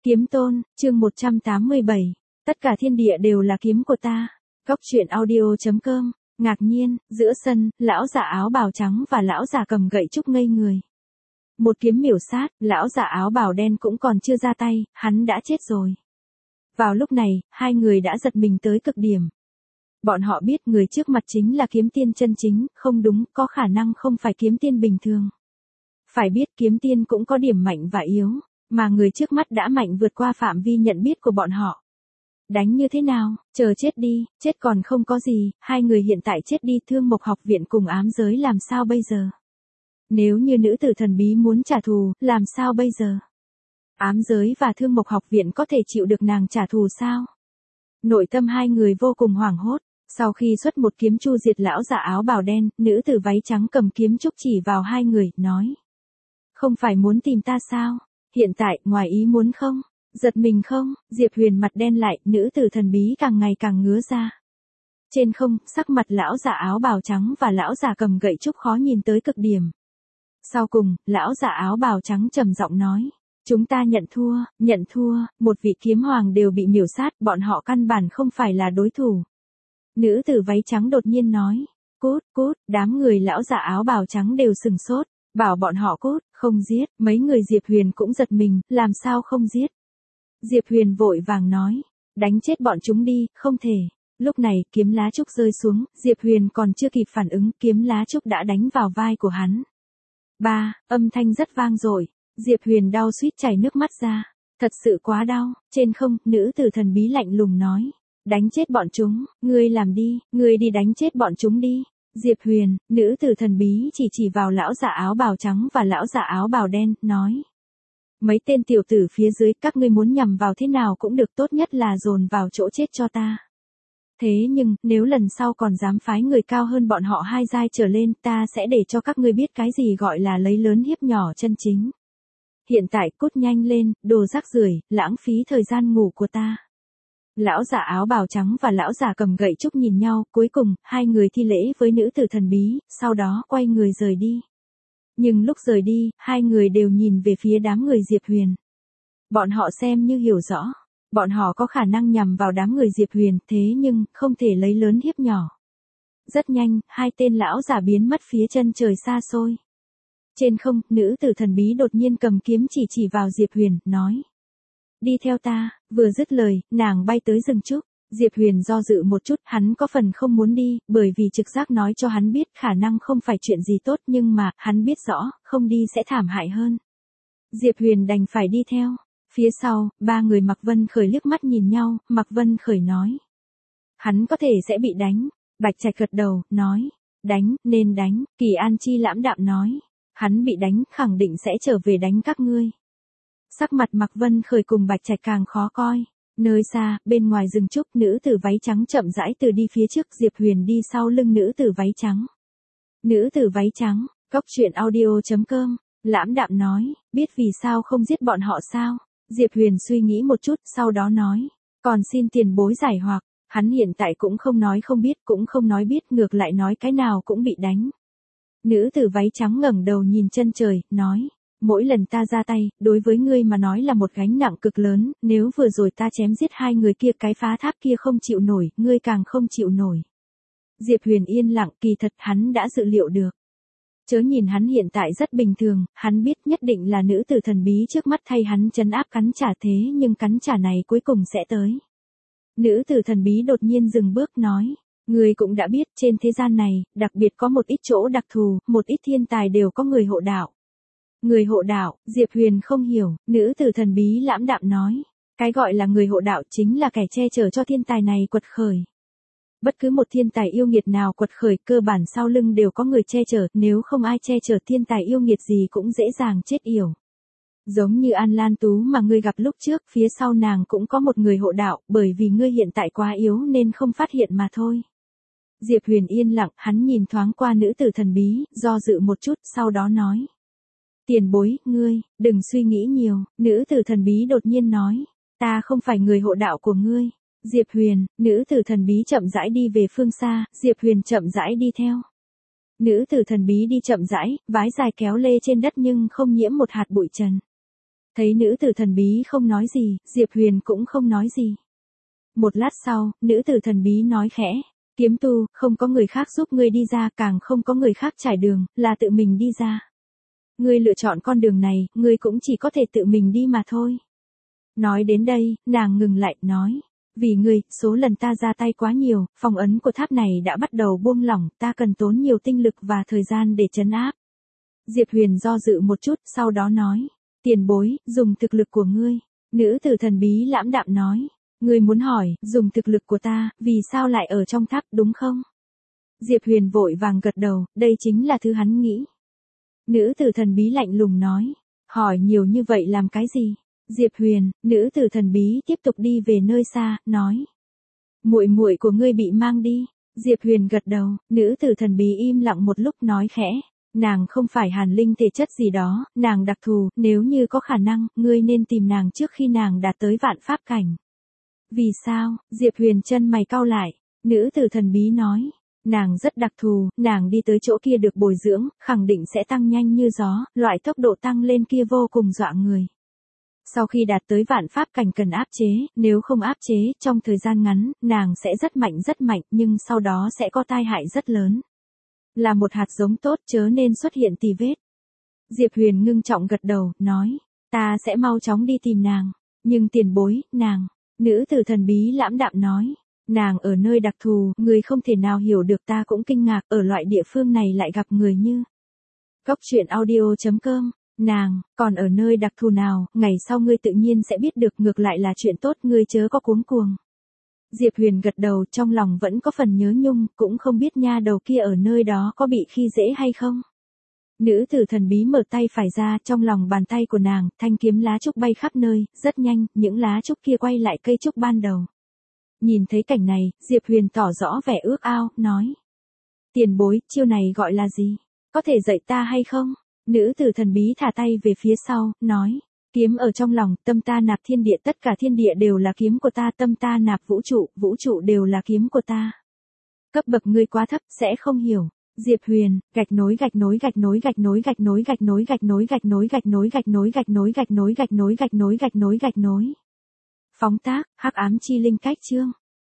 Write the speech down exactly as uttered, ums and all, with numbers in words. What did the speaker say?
Kiếm tôn, chương một trăm tám mươi bảy. Tất cả thiên địa đều là kiếm của ta. Góc truyện audio chấm com. Ngạc nhiên, giữa sân, lão già áo bào trắng và lão già cầm gậy trúc ngây người. Một kiếm miểu sát, lão già áo bào đen cũng còn chưa ra tay, hắn đã chết rồi. Vào lúc này, hai người đã giật mình tới cực điểm. Bọn họ biết người trước mặt chính là kiếm tiên chân chính, không đúng, có khả năng không phải kiếm tiên bình thường. Phải biết kiếm tiên cũng có điểm mạnh và yếu, mà người trước mắt đã mạnh vượt qua phạm vi nhận biết của bọn họ. Đánh như thế nào, chờ chết đi, chết còn không có gì, hai người hiện tại chết đi, Thương Mộc học viện cùng ám giới làm sao bây giờ? Nếu như nữ tử thần bí muốn trả thù, làm sao bây giờ? Ám giới và Thương Mộc học viện có thể chịu được nàng trả thù sao? Nội tâm hai người vô cùng hoảng hốt. Sau khi xuất một kiếm chu diệt lão già áo bào đen, nữ tử váy trắng cầm kiếm trúc chỉ vào hai người, nói. Không phải muốn tìm ta sao? Hiện tại, ngoài ý muốn không? Giật mình không? Diệp Huyền mặt đen lại, nữ tử thần bí càng ngày càng ngứa ra. Trên không, sắc mặt lão già áo bào trắng và lão già cầm gậy trúc khó nhìn tới cực điểm. Sau cùng, lão già áo bào trắng trầm giọng nói. Chúng ta nhận thua, nhận thua, một vị kiếm hoàng đều bị miểu sát, bọn họ căn bản không phải là đối thủ. Nữ tử váy trắng đột nhiên nói. Cút, cút, đám người lão già áo bào trắng đều sừng sốt. Bảo bọn họ cút, không giết, mấy người Diệp Huyền cũng giật mình, làm sao không giết. Diệp Huyền vội vàng nói, đánh chết bọn chúng đi, không thể. Lúc này, kiếm lá trúc rơi xuống, Diệp Huyền còn chưa kịp phản ứng, kiếm lá trúc đã đánh vào vai của hắn. Ba, âm thanh rất vang dội, Diệp Huyền đau suýt chảy nước mắt ra, thật sự quá đau. Trên không, nữ tử thần bí lạnh lùng nói, đánh chết bọn chúng, ngươi làm đi, ngươi đi đánh chết bọn chúng đi. Diệp Huyền, nữ tử thần bí chỉ chỉ vào lão già áo bào trắng và lão già áo bào đen, nói. Mấy tên tiểu tử phía dưới, các ngươi muốn nhằm vào thế nào cũng được, tốt nhất là dồn vào chỗ chết cho ta. Thế nhưng, nếu lần sau còn dám phái người cao hơn bọn họ hai giai trở lên, ta sẽ để cho các ngươi biết cái gì gọi là lấy lớn hiếp nhỏ chân chính. Hiện tại, cút nhanh lên, đồ rác rưởi, lãng phí thời gian ngủ của ta. Lão già áo bào trắng và lão già cầm gậy trúc nhìn nhau, cuối cùng, hai người thi lễ với nữ tử thần bí, sau đó quay người rời đi. Nhưng lúc rời đi, hai người đều nhìn về phía đám người Diệp Huyền. Bọn họ xem như hiểu rõ, bọn họ có khả năng nhằm vào đám người Diệp Huyền, thế nhưng, không thể lấy lớn hiếp nhỏ. Rất nhanh, hai tên lão già biến mất phía chân trời xa xôi. Trên không, nữ tử thần bí đột nhiên cầm kiếm chỉ chỉ vào Diệp Huyền, nói. Đi theo ta, vừa dứt lời, nàng bay tới rừng trúc. Diệp Huyền do dự một chút, hắn có phần không muốn đi, bởi vì trực giác nói cho hắn biết khả năng không phải chuyện gì tốt, nhưng mà, hắn biết rõ, không đi sẽ thảm hại hơn. Diệp Huyền đành phải đi theo. Phía sau, ba người Mạc Vân Khởi liếc mắt nhìn nhau, Mạc Vân Khởi nói. Hắn có thể sẽ bị đánh. Bạch Trạch gật đầu, nói. Đánh, nên đánh. Kỳ An Chi lãm đạm nói. Hắn bị đánh, khẳng định sẽ trở về đánh các ngươi. Sắc mặt Mạc Vân Khởi cùng Bạch Trạch càng khó coi. Nơi xa, bên ngoài rừng trúc, nữ tử váy trắng chậm rãi từ đi phía trước, Diệp Huyền đi sau lưng nữ tử váy trắng. Nữ tử váy trắng, góc truyện audio chấm com, lãm đạm nói, biết vì sao không giết bọn họ sao? Diệp Huyền suy nghĩ một chút, sau đó nói, còn xin tiền bối giải hoặc, hắn hiện tại cũng không nói không biết, cũng không nói biết, ngược lại nói cái nào cũng bị đánh. Nữ tử váy trắng ngẩng đầu nhìn chân trời, nói. Mỗi lần ta ra tay, đối với ngươi mà nói là một gánh nặng cực lớn, nếu vừa rồi ta chém giết hai người kia, cái phá tháp kia không chịu nổi, ngươi càng không chịu nổi. Diệp Huyền yên lặng, kỳ thật hắn đã dự liệu được. Chớ nhìn hắn hiện tại rất bình thường, hắn biết nhất định là nữ tử thần bí trước mắt thay hắn trấn áp cắn trả, thế nhưng cắn trả này cuối cùng sẽ tới. Nữ tử thần bí đột nhiên dừng bước nói. Ngươi cũng đã biết, trên thế gian này, đặc biệt có một ít chỗ đặc thù, một ít thiên tài đều có người hộ đạo. Người hộ đạo, Diệp Huyền không hiểu, nữ tử thần bí lãm đạm nói. Cái gọi là người hộ đạo chính là kẻ che chở cho thiên tài này quật khởi. Bất cứ một thiên tài yêu nghiệt nào quật khởi, cơ bản sau lưng đều có người che chở, nếu không ai che chở thiên tài yêu nghiệt gì cũng dễ dàng chết yểu. Giống như An Lan Tú mà ngươi gặp lúc trước, phía sau nàng cũng có một người hộ đạo, bởi vì ngươi hiện tại quá yếu nên không phát hiện mà thôi. Diệp Huyền yên lặng, hắn nhìn thoáng qua nữ tử thần bí, do dự một chút, sau đó nói. Tiền bối, ngươi, đừng suy nghĩ nhiều, nữ tử thần bí đột nhiên nói. Ta không phải người hộ đạo của ngươi. Diệp Huyền, nữ tử thần bí chậm rãi đi về phương xa, Diệp Huyền chậm rãi đi theo. Nữ tử thần bí đi chậm rãi, vái dài kéo lê trên đất nhưng không nhiễm một hạt bụi trần. Thấy nữ tử thần bí không nói gì, Diệp Huyền cũng không nói gì. Một lát sau, nữ tử thần bí nói khẽ, kiếm tu, không có người khác giúp ngươi đi ra, càng không có người khác trải đường, là tự mình đi ra. Ngươi lựa chọn con đường này, ngươi cũng chỉ có thể tự mình đi mà thôi. Nói đến đây, nàng ngừng lại, nói, vì ngươi, số lần ta ra tay quá nhiều, phong ấn của tháp này đã bắt đầu buông lỏng, ta cần tốn nhiều tinh lực và thời gian để trấn áp. Diệp Huyền do dự một chút, sau đó nói, tiền bối, dùng thực lực của ngươi. Nữ tử thần bí lãm đạm nói, ngươi muốn hỏi, dùng thực lực của ta, vì sao lại ở trong tháp, đúng không? Diệp Huyền vội vàng gật đầu, đây chính là thứ hắn nghĩ. Nữ tử thần bí lạnh lùng nói, hỏi nhiều như vậy làm cái gì? Diệp Huyền, nữ tử thần bí tiếp tục đi về nơi xa, nói, muội muội của ngươi bị mang đi. Diệp Huyền gật đầu, nữ tử thần bí im lặng một lúc nói khẽ, nàng không phải hàn linh thể chất gì đó, nàng đặc thù, nếu như có khả năng, ngươi nên tìm nàng trước khi nàng đạt tới vạn pháp cảnh. Vì sao? Diệp Huyền chân mày cau lại, nữ tử thần bí nói, nàng rất đặc thù, nàng đi tới chỗ kia được bồi dưỡng, khẳng định sẽ tăng nhanh như gió, loại tốc độ tăng lên kia vô cùng dọa người. Sau khi đạt tới vạn pháp cảnh cần áp chế, nếu không áp chế, trong thời gian ngắn, nàng sẽ rất mạnh rất mạnh, nhưng sau đó sẽ có tai hại rất lớn. Là một hạt giống tốt, chớ nên xuất hiện tì vết. Diệp Huyền ngưng trọng gật đầu, nói, ta sẽ mau chóng đi tìm nàng. Nhưng tiền bối, nàng, nữ tử thần bí lãm đạm nói, nàng ở nơi đặc thù, người không thể nào hiểu được, ta cũng kinh ngạc, ở loại địa phương này lại gặp người như. Cốc truyện audio chấm com. Nàng, còn ở nơi đặc thù nào, ngày sau ngươi tự nhiên sẽ biết được, ngược lại là chuyện tốt, ngươi chớ có cuống cuồng. Diệp Huyền gật đầu, trong lòng vẫn có phần nhớ nhung, cũng không biết nha đầu kia ở nơi đó có bị khi dễ hay không. Nữ tử thần bí mở tay phải ra, trong lòng bàn tay của nàng, thanh kiếm lá trúc bay khắp nơi, rất nhanh, những lá trúc kia quay lại cây trúc ban đầu. Nhìn thấy cảnh này, Diệp Huyền tỏ rõ vẻ ước ao, nói, tiền bối, chiêu này gọi là gì? Có thể dạy ta hay không? Nữ tử thần bí thả tay về phía sau, nói, kiếm ở trong lòng, tâm ta nạp thiên địa, tất cả thiên địa đều là kiếm của ta, tâm ta nạp vũ trụ, vũ trụ đều là kiếm của ta. Cấp bậc ngươi quá thấp, sẽ không hiểu. Diệp Huyền, gạch nối gạch nối gạch nối gạch nối gạch nối gạch nối gạch nối gạch nối gạch nối gạch nối gạch nối gạch nối gạch nối gạch nối gạch nối gạch nối. Phóng tác, Hắc Ám Chi Linh cách chương.